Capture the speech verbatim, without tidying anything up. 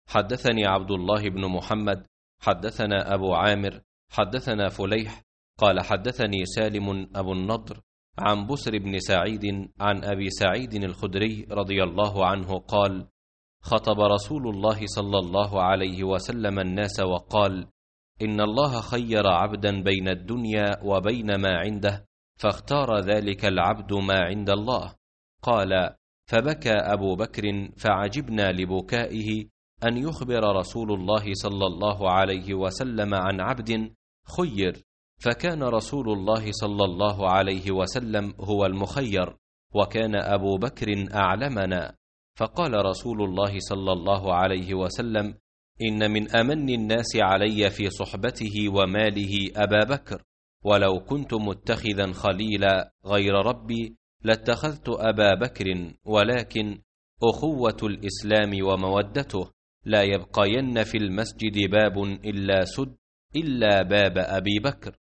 حدثني عبد الله بن محمد حدثنا أبو عامر حدثنا فليح قال حدثني سالم أبو النضر عن بسر بن سعيد عن أبي سعيد الخدري رضي الله عنه قال: خطب رسول الله صلى الله عليه وسلم الناس وقال: إن الله خير عبدا بين الدنيا وبين ما عنده، فاختار ذلك العبد ما عند الله. قال: فبكى أبو بكر فعجبنا لبكائه أن يخبر رسول الله صلى الله عليه وسلم عن عبد خير، فكان رسول الله صلى الله عليه وسلم هو المخير، وكان أبو بكر أعلمنا. فقال رسول الله صلى الله عليه وسلم: إن من أمن الناس علي في صحبته وماله أبا بكر، ولو كنت متخذا خليلا غير ربي لاتخذت أبا بكر، ولكن أخوة الإسلام ومودته لا يبقين في المسجد باب إلا سد إلا باب أبي بكر.